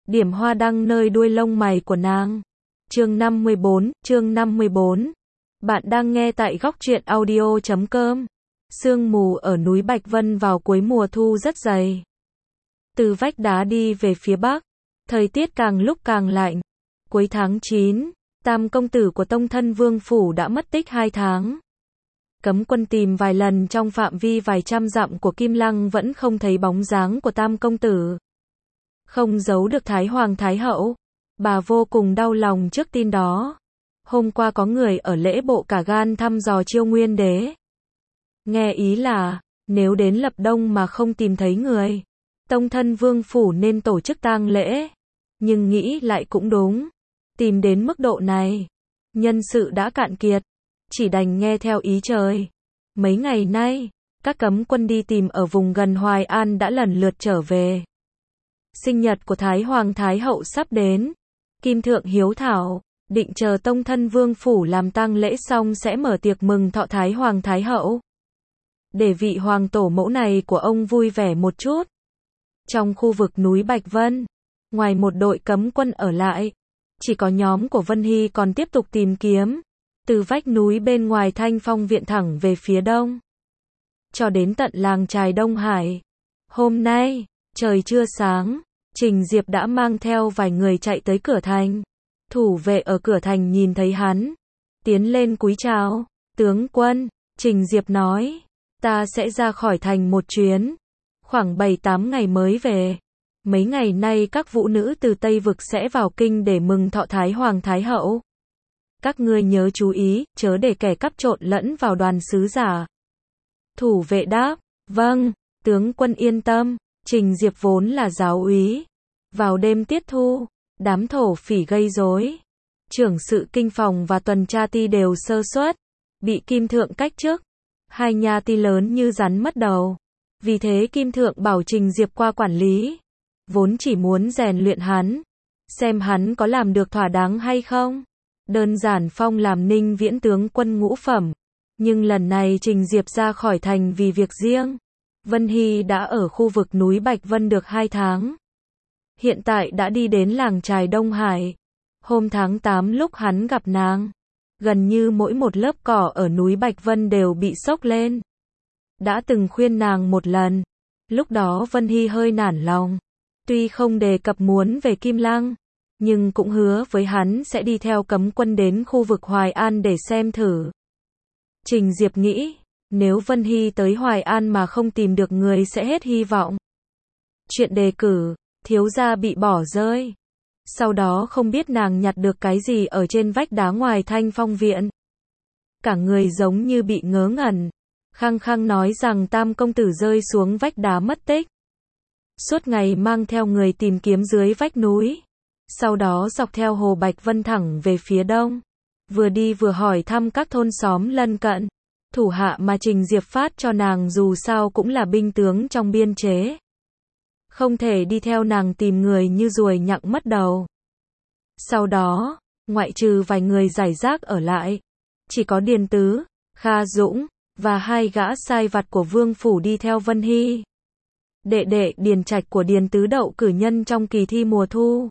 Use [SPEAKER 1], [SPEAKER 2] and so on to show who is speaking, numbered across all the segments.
[SPEAKER 1] điểm hoa đăng nơi đuôi lông mày của nàng. Chương 54. Bạn đang nghe tại góc truyện audio.com. Sương mù ở núi Bạch Vân vào cuối mùa thu rất dày. Từ vách đá đi về phía bắc, thời tiết càng lúc càng lạnh. Cuối tháng 9, tam công tử của tông thân vương phủ đã mất tích 2 tháng. Cấm quân tìm vài lần trong phạm vi vài trăm dặm của Kim Lăng vẫn không thấy bóng dáng của tam công tử. Không giấu được Thái Hoàng Thái Hậu, bà vô cùng đau lòng trước tin đó. Hôm qua có người ở lễ bộ cả gan thăm dò Chiêu Nguyên Đế. Nghe ý là, nếu đến Lập Đông mà không tìm thấy người, tông thân vương phủ nên tổ chức tang lễ. Nhưng nghĩ lại cũng đúng, tìm đến mức độ này, nhân sự đã cạn kiệt, chỉ đành nghe theo ý trời. Mấy ngày nay, các cấm quân đi tìm ở vùng gần Hoài An đã lần lượt trở về. Sinh nhật của Thái Hoàng Thái Hậu sắp đến, Kim Thượng hiếu thảo, định chờ tông thân vương phủ làm tang lễ xong sẽ mở tiệc mừng thọ Thái Hoàng Thái Hậu. Để vị hoàng tổ mẫu này của ông vui vẻ một chút. Trong khu vực núi Bạch Vân, ngoài một đội cấm quân ở lại, chỉ có nhóm của Vân Hy còn tiếp tục tìm kiếm, từ vách núi bên ngoài Thanh Phong viện thẳng về phía đông, cho đến tận làng chài Đông Hải. Hôm nay, trời chưa sáng, Trình Diệp đã mang theo vài người chạy tới cửa thành. Thủ vệ ở cửa thành nhìn thấy hắn, tiến lên cúi chào. Tướng quân, Trình Diệp nói, ta sẽ ra khỏi thành một chuyến, khoảng 7-8 ngày mới về. Mấy ngày nay các vũ nữ từ Tây Vực sẽ vào kinh để mừng thọ Thái Hoàng Thái Hậu. Các ngươi nhớ chú ý, chớ để kẻ cắp trộn lẫn vào đoàn sứ giả. Thủ vệ đáp, vâng, tướng quân yên tâm. Trình Diệp vốn là giáo úy. Vào đêm tiết thu, đám thổ phỉ gây rối, trưởng sự kinh phòng và tuần tra ti đều sơ suất, bị Kim Thượng cách chức. 2 nha ti lớn như rắn mất đầu. Vì thế Kim Thượng bảo Trình Diệp qua quản lý. Vốn chỉ muốn rèn luyện hắn, xem hắn có làm được thỏa đáng hay không. Đơn giản phong làm Ninh Viễn tướng quân ngũ phẩm. Nhưng lần này Trình Diệp ra khỏi thành vì việc riêng. Vân Hy đã ở khu vực núi Bạch Vân được 2 tháng. Hiện tại đã đi đến làng chài Đông Hải. Hôm tháng 8 lúc hắn gặp nàng, gần như mỗi một lớp cỏ ở núi Bạch Vân đều bị xốc lên. Đã từng khuyên nàng một lần. Lúc đó Vân Hy hơi nản lòng. Tuy không đề cập muốn về Kim Lăng, nhưng cũng hứa với hắn sẽ đi theo cấm quân đến khu vực Hoài An để xem thử. Trình Diệp nghĩ, nếu Vân Hy tới Hoài An mà không tìm được người sẽ hết hy vọng. Chuyện đề cử, thiếu gia bị bỏ rơi. Sau đó không biết nàng nhặt được cái gì ở trên vách đá ngoài Thanh Phong viện. Cả người giống như bị ngớ ngẩn, khăng khăng nói rằng tam công tử rơi xuống vách đá mất tích. Suốt ngày mang theo người tìm kiếm dưới vách núi. Sau đó dọc theo hồ Bạch Vân thẳng về phía đông. Vừa đi vừa hỏi thăm các thôn xóm lân cận. Thủ hạ mà Trình Diệp phát cho nàng dù sao cũng là binh tướng trong biên chế. Không thể đi theo nàng tìm người như ruồi nhặng mất đầu. Sau đó, ngoại trừ vài người rải rác ở lại, chỉ có Điền Tứ, Kha Dũng, và 2 gã sai vặt của vương phủ đi theo Vân Hy. Đệ đệ Điền Trạch của Điền Tứ đậu cử nhân trong kỳ thi mùa thu.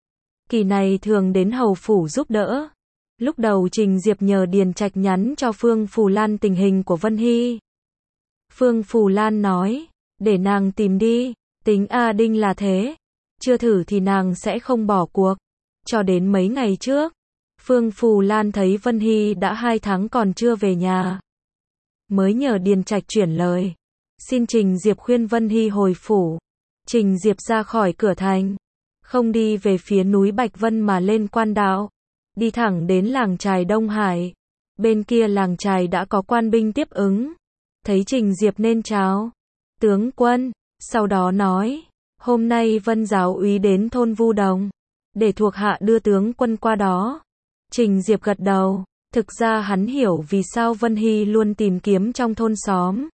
[SPEAKER 1] Kỳ này thường đến hầu phủ giúp đỡ. Lúc đầu Trình Diệp nhờ Điền Trạch nhắn cho Phương Phù Lan tình hình của Vân Hy. Phương Phù Lan nói, để nàng tìm đi, tính A Đinh là thế. Chưa thử thì nàng sẽ không bỏ cuộc. Cho đến mấy ngày trước, Phương Phù Lan thấy Vân Hy đã 2 tháng còn chưa về nhà. Mới nhờ Điền Trạch chuyển lời. Xin Trình Diệp khuyên Vân Hy hồi phủ. Trình Diệp ra khỏi cửa thành. Không đi về phía núi Bạch Vân mà lên quan đạo. Đi thẳng đến làng chài Đông Hải. Bên kia làng chài đã có quan binh tiếp ứng. Thấy Trình Diệp nên chào. Tướng quân. Sau đó nói. Hôm nay Vân giáo úy đến thôn Vu Đồng. Để thuộc hạ đưa tướng quân qua đó. Trình Diệp gật đầu. Thực ra hắn hiểu vì sao Vân Hy luôn tìm kiếm trong thôn xóm.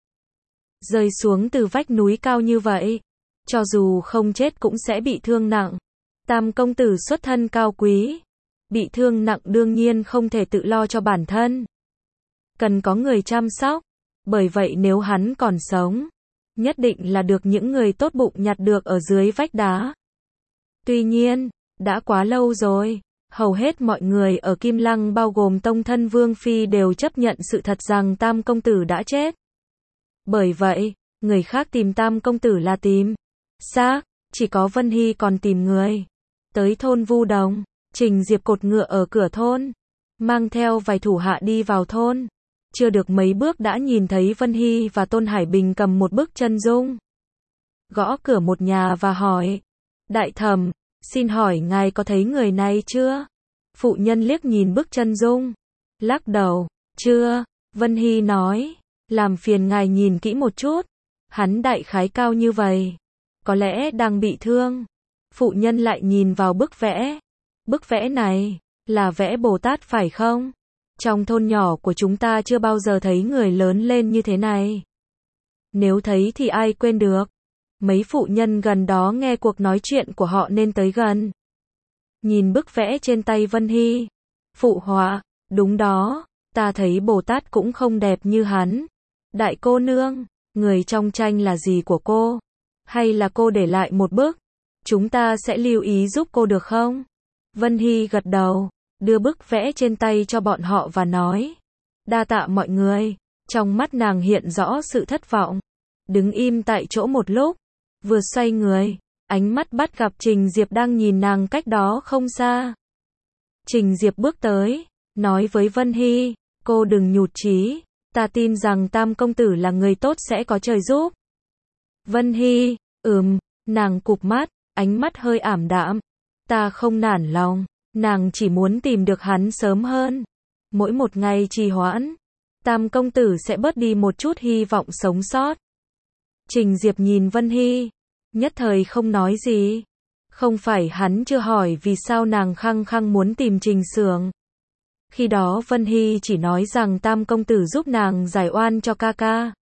[SPEAKER 1] Rơi xuống từ vách núi cao như vậy. Cho dù không chết cũng sẽ bị thương nặng. Tam công tử xuất thân cao quý. Bị thương nặng đương nhiên không thể tự lo cho bản thân. Cần có người chăm sóc. Bởi vậy nếu hắn còn sống, nhất định là được những người tốt bụng nhặt được ở dưới vách đá. Tuy nhiên, đã quá lâu rồi, hầu hết mọi người ở Kim Lăng bao gồm tông thân Vương Phi đều chấp nhận sự thật rằng Tam công tử đã chết. Bởi vậy, người khác tìm Tam công tử là tìm xác, chỉ có Vân Hy còn tìm người. Tới thôn Vu Đồng, Trình Diệp cột ngựa ở cửa thôn, mang theo vài thủ hạ đi vào thôn. Chưa được mấy bước đã nhìn thấy Vân Hy và Tôn Hải Bình cầm một bức chân dung. Gõ cửa một nhà và hỏi, đại thẩm, xin hỏi ngài có thấy người này chưa? Phụ nhân liếc nhìn bức chân dung, lắc đầu, chưa. Vân Hy nói, làm phiền ngài nhìn kỹ một chút, hắn đại khái cao như vậy, có lẽ đang bị thương. Phụ nhân lại nhìn vào bức vẽ. Bức vẽ này, là vẽ Bồ Tát phải không? Trong thôn nhỏ của chúng ta chưa bao giờ thấy người lớn lên như thế này. Nếu thấy thì ai quên được. Mấy phụ nhân gần đó nghe cuộc nói chuyện của họ nên tới gần. Nhìn bức vẽ trên tay Vân Hy. Phụ họa, đúng đó, ta thấy Bồ Tát cũng không đẹp như hắn. Đại cô nương, người trong tranh là gì của cô? Hay là cô để lại một bức? Chúng ta sẽ lưu ý giúp cô được không? Vân Hy gật đầu, đưa bức vẽ trên tay cho bọn họ và nói, đa tạ mọi người. Trong mắt nàng hiện rõ sự thất vọng. Đứng im tại chỗ một lúc, vừa xoay người, ánh mắt bắt gặp Trình Diệp đang nhìn nàng cách đó không xa. Trình Diệp bước tới, nói với Vân Hy, cô đừng nhụt chí, ta tin rằng Tam công tử là người tốt sẽ có trời giúp. Vân Hy, nàng cụp mắt, ánh mắt hơi ảm đạm. Ta không nản lòng, nàng chỉ muốn tìm được hắn sớm hơn. Mỗi một ngày trì hoãn, Tam công tử sẽ bớt đi một chút hy vọng sống sót. Trình Diệp nhìn Vân Hy, nhất thời không nói gì. Không phải hắn chưa hỏi vì sao nàng khăng khăng muốn tìm Trình Sưởng. Khi đó Vân Hy chỉ nói rằng Tam công tử giúp nàng giải oan cho ca ca.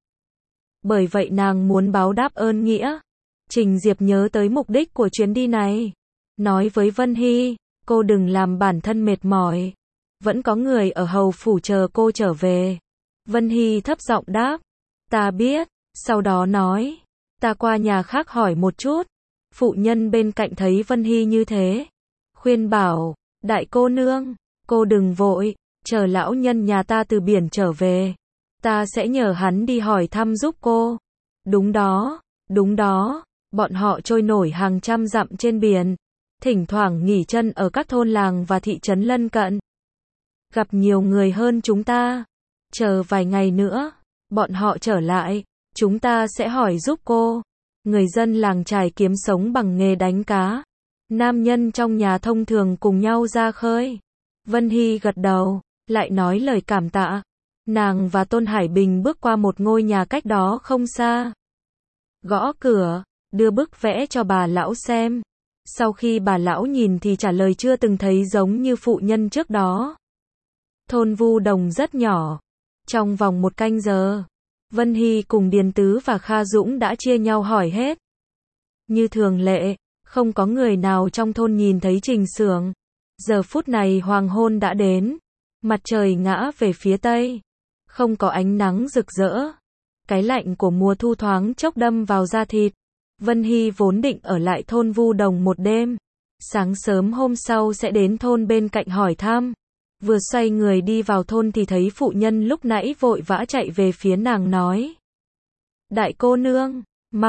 [SPEAKER 1] Bởi vậy nàng muốn báo đáp ơn nghĩa. Trình Diệp nhớ tới mục đích của chuyến đi này. Nói với Vân Hy, cô đừng làm bản thân mệt mỏi. Vẫn có người ở hầu phủ chờ cô trở về. Vân Hy thấp giọng đáp, ta biết. Sau đó nói, ta qua nhà khác hỏi một chút. Phụ nhân bên cạnh thấy Vân Hy như thế, khuyên bảo, đại cô nương, cô đừng vội, chờ lão nhân nhà ta từ biển trở về. Ta sẽ nhờ hắn đi hỏi thăm giúp cô. Đúng đó, bọn họ trôi nổi hàng trăm dặm trên biển. Thỉnh thoảng nghỉ chân ở các thôn làng và thị trấn lân cận. Gặp nhiều người hơn chúng ta. Chờ vài ngày nữa, bọn họ trở lại, chúng ta sẽ hỏi giúp cô. Người dân làng trài kiếm sống bằng nghề đánh cá. Nam nhân trong nhà thông thường cùng nhau ra khơi. Vân Hy gật đầu, lại nói lời cảm tạ. Nàng và Tôn Hải Bình bước qua một ngôi nhà cách đó không xa. Gõ cửa, đưa bức vẽ cho bà lão xem. Sau khi bà lão nhìn thì trả lời chưa từng thấy giống như phụ nhân trước đó. Thôn Vu Đồng rất nhỏ. Trong vòng 1 canh giờ, Vân Hy cùng Điền Tứ và Kha Dũng đã chia nhau hỏi hết. Như thường lệ, không có người nào trong thôn nhìn thấy Trình Sưởng. Giờ phút này hoàng hôn đã đến. Mặt trời ngã về phía tây. Không có ánh nắng rực rỡ. Cái lạnh của mùa thu thoáng chốc đâm vào da thịt. Vân Hy vốn định ở lại thôn Vu Đồng một đêm. Sáng sớm hôm sau sẽ đến thôn bên cạnh hỏi thăm. Vừa xoay người đi vào thôn thì thấy phụ nhân lúc nãy vội vã chạy về phía nàng nói. Đại cô nương,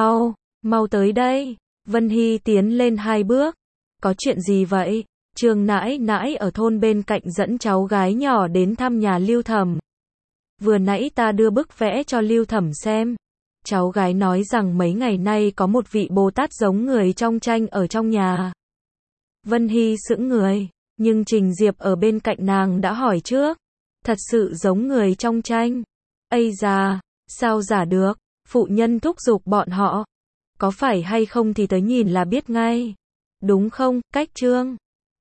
[SPEAKER 1] mau tới đây. Vân Hy tiến lên 2 bước. Có chuyện gì vậy? Trương nãi nãi ở thôn bên cạnh dẫn cháu gái nhỏ đến thăm nhà Lưu Thẩm. Vừa nãy ta đưa bức vẽ cho Lưu Thẩm xem. Cháu gái nói rằng mấy ngày nay có một vị Bồ Tát giống người trong tranh ở trong nhà. Vân Hy sững người, nhưng Trình Diệp ở bên cạnh nàng đã hỏi trước. Thật sự giống người trong tranh. Ây da, sao giả được, phụ nhân thúc giục bọn họ. Có phải hay không thì tới nhìn là biết ngay. Đúng không, cách Trương?